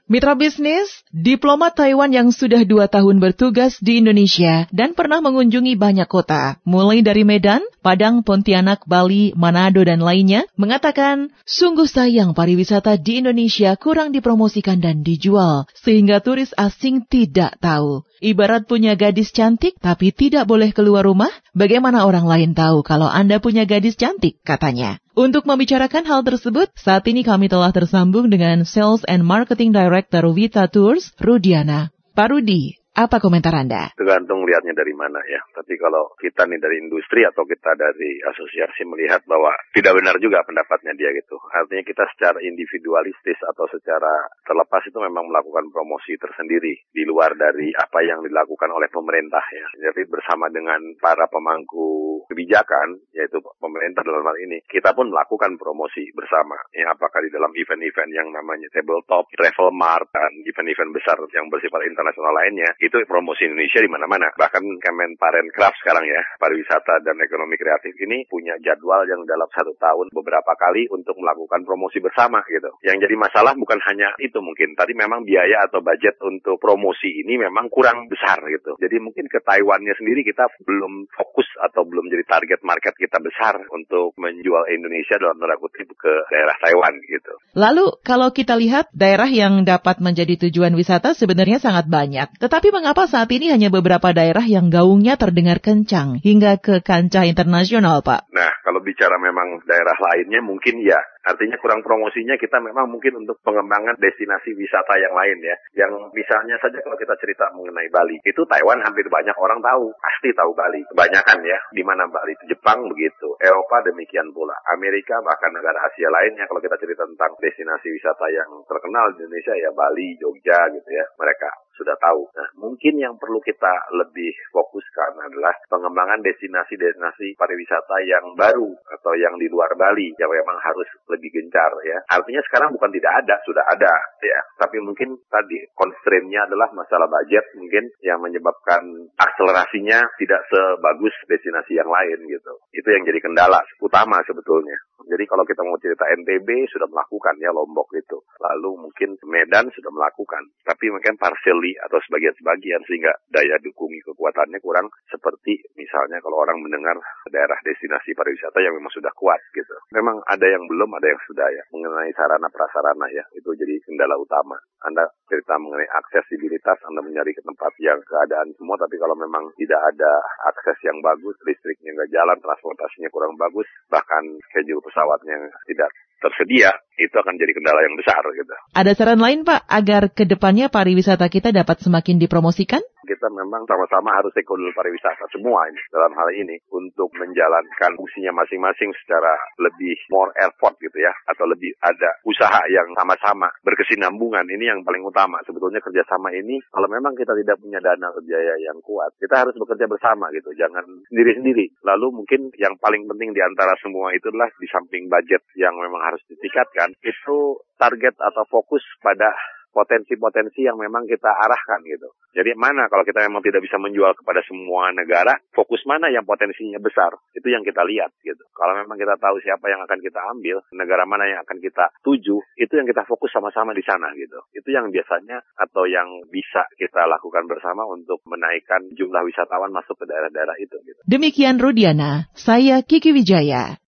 Mitra bisnis, diplomat Taiwan yang sudah 2 tahun bertugas di Indonesia dan pernah mengunjungi banyak kota, mulai dari Medan, Padang, Pontianak, Bali, Manado, dan lainnya, mengatakan, sungguh sayang pariwisata di Indonesia kurang dipromosikan dan dijual, sehingga turis asing tidak tahu. Ibarat punya gadis cantik tapi tidak boleh keluar rumah, bagaimana orang lain tahu kalau Anda punya gadis cantik, katanya. Untuk membicarakan hal tersebut, saat ini kami telah tersambung dengan Sales and Marketing Director Vita Tours, Rudiana. Pak Rudi, apa komentar Anda? Tergantung lihatnya dari mana ya. Tapi kalau kita nih dari industri atau kita dari asosiasi melihat bahwa tidak benar juga pendapatnya dia gitu. Artinya kita secara individualistis atau secara terlepas itu memang melakukan promosi tersendiri di luar dari apa yang dilakukan oleh pemerintah ya. Jadi bersama dengan para pemangku kebijakan, yaitu pemerintah dalam hal ini, kita pun melakukan promosi bersama. Ya, apakah di dalam event-event yang namanya tabletop, travel mart, dan event-event besar yang bersifat internasional lainnya, itu promosi Indonesia di mana-mana. Bahkan Kemenparekraf sekarang ya, pariwisata dan ekonomi kreatif ini punya jadwal yang dalam 1 tahun beberapa kali untuk melakukan promosi bersama gitu. Yang jadi masalah bukan hanya itu mungkin. Tadi memang biaya atau budget untuk promosi ini memang kurang besar gitu. Jadi mungkin ke Taiwannya sendiri kita belum fokus atau belum jadi target market kita besar untuk menjual Indonesia dalam tanda kutip ke daerah Taiwan gitu. Lalu kalau kita lihat daerah yang dapat menjadi tujuan wisata sebenarnya sangat banyak. Tetapi mengapa saat ini hanya beberapa daerah yang gaungnya terdengar kencang hingga ke kancah internasional, Pak? Nah, kalau bicara memang daerah lainnya mungkin ya. Artinya kurang promosinya kita memang mungkin untuk pengembangan destinasi wisata yang lain ya. Yang misalnya saja kalau kita cerita mengenai Bali, itu Taiwan hampir banyak orang tahu. Pasti tahu Bali. Kebanyakan ya. Di mana Bali itu? Jepang begitu. Eropa demikian pula. Amerika bahkan negara Asia lainnya kalau kita cerita tentang destinasi wisata yang terkenal di Indonesia ya Bali, Jogja gitu ya. Mereka sudah tahu. Nah, mungkin yang perlu kita lebih fokuskan adalah pengembangan destinasi-destinasi pariwisata yang baru atau yang di luar Bali yang memang harus lebih gencar ya. Artinya sekarang bukan tidak ada, sudah ada ya. Tapi mungkin tadi constraint-nya adalah masalah budget mungkin yang menyebabkan akselerasinya tidak sebagus destinasi yang lain gitu. Itu yang jadi kendala utama sebetulnya. Jadi kalau kita mau cerita NTB sudah melakukan ya Lombok itu. Lalu mungkin Medan sudah melakukan. Tapi mungkin partially atau sebagian-sebagian sehingga daya dukungi kekuatannya kurang seperti misalnya kalau orang mendengar daerah destinasi pariwisata yang memang sudah kuat gitu. Memang ada yang belum, ada yang sudah ya. Mengenai sarana prasarana ya, itu jadi kendala utama. Anda cerita mengenai aksesibilitas, Anda mencari ke tempat yang keadaan semua, tapi kalau memang tidak ada akses yang bagus, listriknya nggak jalan, transportasinya kurang bagus, bahkan schedule pesawatnya tidak tersedia, itu akan jadi kendala yang besar gitu. Ada saran lain Pak, agar ke depannya pariwisata kita dapat semakin dipromosikan? Kita memang sama-sama harus stakeholder pariwisata semua ini dalam hal ini untuk menjalankan fungsinya masing-masing secara lebih more effort gitu ya, atau lebih ada usaha yang sama-sama berkesinambungan. Ini yang paling utama. Sebetulnya kerjasama ini kalau memang kita tidak punya dana biaya yang kuat, kita harus bekerja bersama gitu, jangan sendiri-sendiri. Lalu mungkin yang paling penting di antara semua itu adalah di samping budget yang memang harus ditingkatkan, itu target atau fokus pada potensi-potensi yang memang kita arahkan gitu. Jadi mana kalau kita memang tidak bisa menjual kepada semua negara, fokus mana yang potensinya besar, itu yang kita lihat gitu. Kalau memang kita tahu siapa yang akan kita ambil, negara mana yang akan kita tuju, itu yang kita fokus sama-sama di sana gitu. Itu yang biasanya atau yang bisa kita lakukan bersama untuk menaikkan jumlah wisatawan masuk ke daerah-daerah itu gitu. Demikian Rudiana, saya Kiki Wijaya.